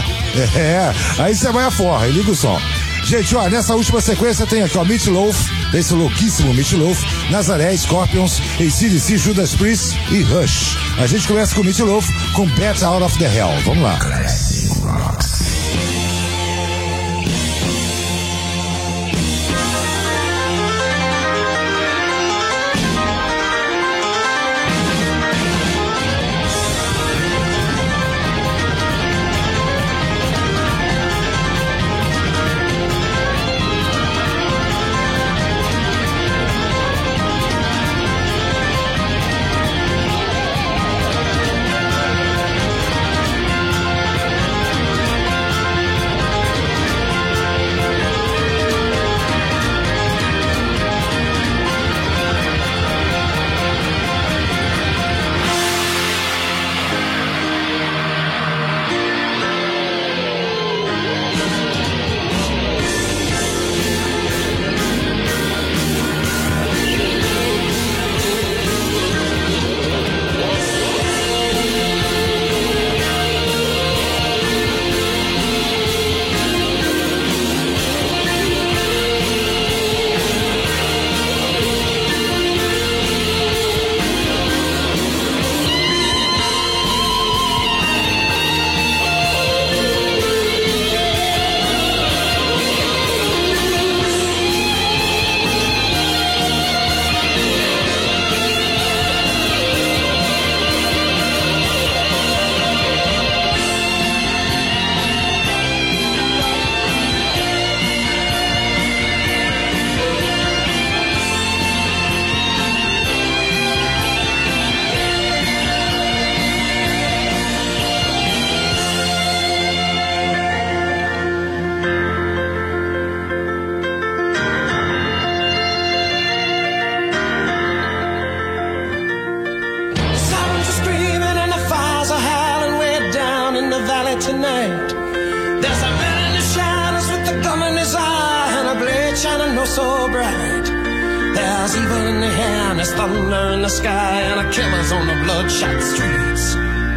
Aí você vai a forra e liga o som. Gente, ó, nessa última sequência tem aqui, ó, Meat Loaf, esse louquíssimo Meat Loaf, Nazaré, Scorpions, AC/DC, Judas Priest e Rush. A gente começa com Meat Loaf, com Bat Out of the Hell. Vamos lá. Classic Rocks. Tonight, there's a man in the shadows with the gun in his eye and a blade shining oh so bright. There's evil in the air and there's thunder in the sky and a killer's on the bloodshot streets.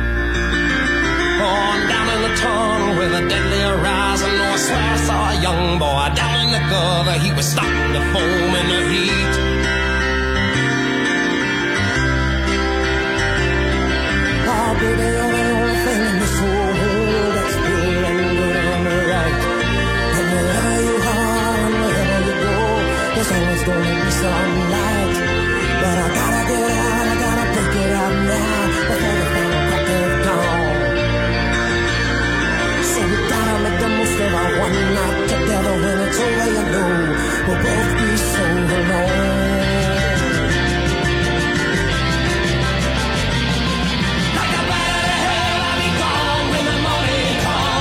On down in the tunnel with a deadly horizon, oh I swear I saw a young boy down in the gutter. He was starting to foam in the heat. Oh baby, you're the only thing in this world that's pure and good and right. And wherever you are and wherever you go, there's always gonna be some light. But I gotta get out, I gotta break it out now before the final crack of dawn. So we gotta make the most of our one night together. When it's over, you know we'll both be so alone. Like a bat out of hell, I'll be gone when the morning comes.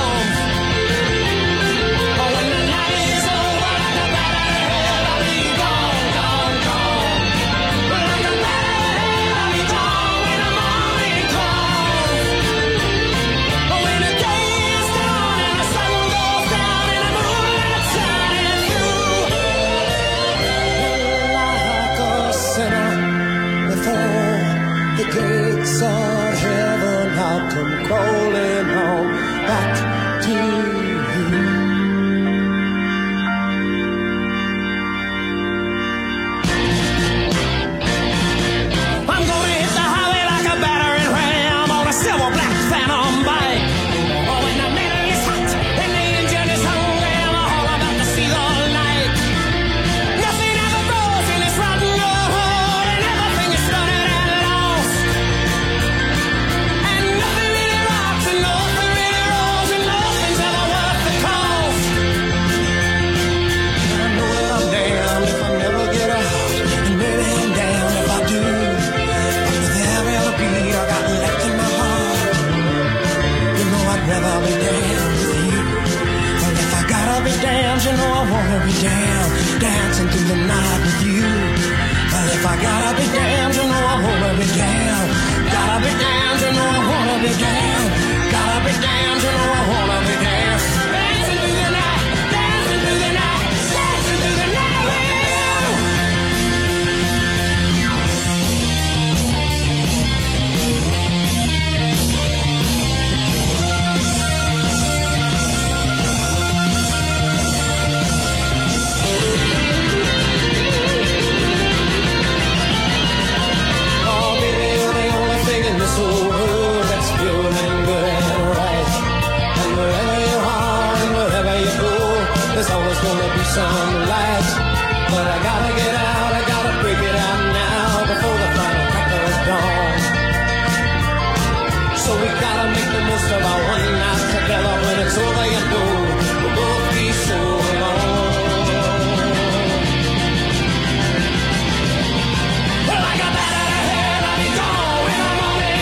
dancing through the night with you. But if I gotta be damned, you know I wanna be damned. Gotta be damned, you know I wanna be damned. Gotta be damned, you know I wanna be damned. Dancing through the night, dancing through the night, dancing through the night with you. This whole world that's pure and good and right. And wherever you are and wherever you go, there's always gonna be some light. But I gotta get out, I gotta break it out now before the final cracker is dawn. So we gotta make the most of our one night together. When it's over, you know we'll both be so alone. Well, I got that out of head, I'll be gone when I'm on it.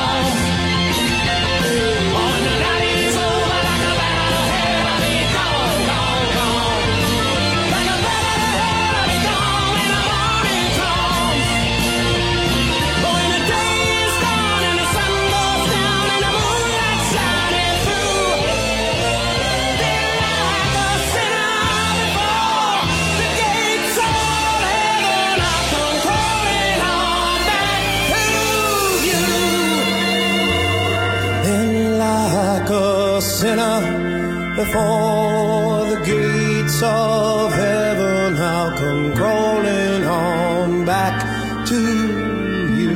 Sinner before the gates of heaven, I'll come crawling on back to you.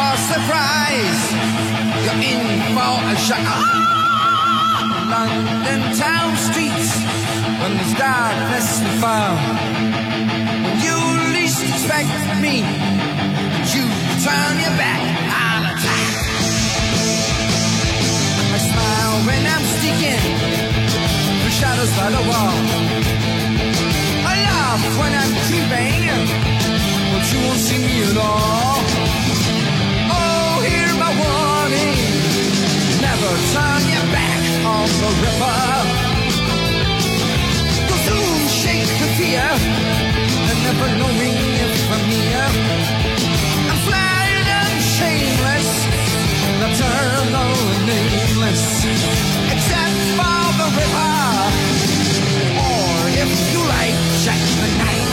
for surprise. You're in for a shock. London town streets, when there's darkness and fire. When you least expect me, you turn your back, I'll attack. I smile when I'm sneaking through shadows by the wall. I laugh when I'm creeping, but you won't see me at all. Oh, hear my warning, never turn your back on the river. Go soon shake the fear, and never knowing if I'm near. I'm flying and shameless, nocturnal and nameless, except for the river, or if you like, Jack the Knight.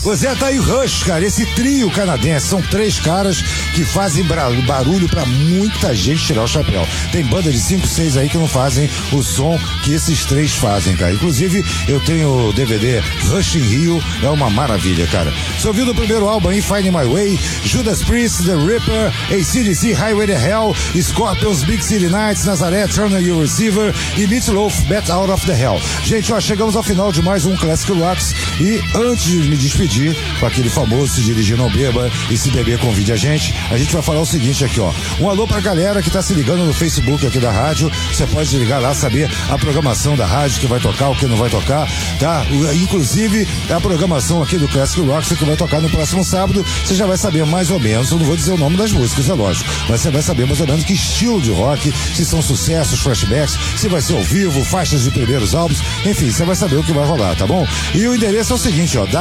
Pois é, tá aí Rush, cara, esse trio canadense, são 3 caras que fazem barulho pra muita gente tirar o chapéu. Tem banda de 5, 6 aí que não fazem o som que esses 3 fazem, cara. Inclusive, eu tenho o DVD Rush in Rio, é uma maravilha, cara. Você ouviu do primeiro álbum aí, Finding My Way, Judas Priest, The Ripper, AC/DC, Highway to Hell, Scorpions, Big City Nights, Nazareth, Turn on Your Receiver e Meat Loaf, Bet Out of the Hell. Gente, ó, chegamos ao final de mais um Classic Rocks e antes de me despedir com aquele famoso se dirigir não beba e se beber convide a gente vai falar o seguinte aqui, ó. Um alô pra galera que tá se ligando no Facebook aqui da rádio, você pode se ligar lá, saber a programação da rádio, que vai tocar, o que não vai tocar, tá? Inclusive, a programação aqui do Classic Rocks que vai tocar no próximo sábado, você já vai saber mais ou menos, eu não vou dizer o nome das músicas, é lógico, mas você vai saber mais ou menos que estilo de rock, se são sucessos, flashbacks, se vai ser ao vivo, faixas de primeiros álbuns, enfim, você vai saber o que vai rolar, tá bom? E o endereço é o seguinte, ó,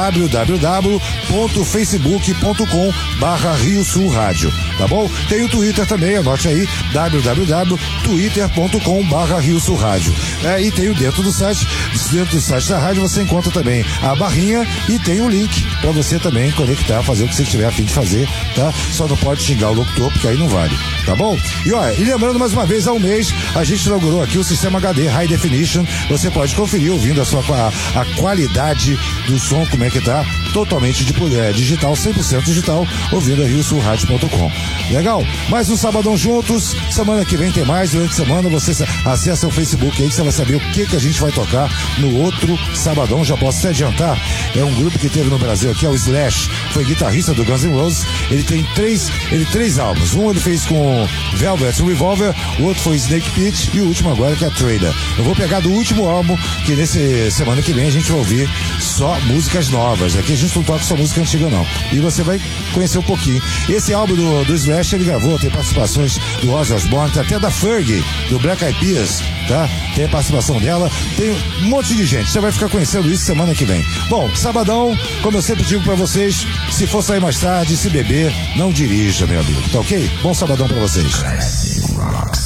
www.facebook.com/Rio Sul Rádio, tá bom? Tem o Twitter também, anote aí, www.twitter.com/Rio Sul Rádio. E tem o dentro do site da rádio você encontra também a barrinha e tem o link pra você também conectar, fazer o que você tiver a fim de fazer, tá? Só não pode xingar o locutor, porque aí não vale, tá bom? E lembrando mais uma vez, há um mês, a gente inaugurou aqui o sistema HD High Definition, você pode conferir ouvindo a qualidade do som, como é que tá, totalmente digital, 100% digital, ouvindo a RioSulRádio.com. Legal? Mais um sabadão juntos, semana que vem tem mais, durante a semana você acessa o Facebook aí que você vai saber o que a gente vai tocar no outro sabadão, já posso te adiantar, é um grupo que teve no Brasil aqui, é o Slash, foi guitarrista do Guns N' Roses, ele tem três álbuns, um ele fez com Velvet Revolver, o outro foi Snake Pit e o último agora que é Trader. Eu vou pegar do último álbum, que nesse semana que vem a gente vai ouvir só músicas novas, aqui a gente não toca só música antiga não, e você vai conhecer um pouquinho. Esse álbum do Slash ele gravou, tem participações do Ozzy Osbourne, até da Fergie, do Black Eyed Peas, tá? Tem a participação dela, tem um monte de gente, você vai ficar conhecendo isso semana que vem. Bom, sabadão, como eu sempre digo pra vocês, se for sair mais tarde, se beber, não dirija, meu amigo, tá ok? Bom sabadão pra vocês. Classic Rocks.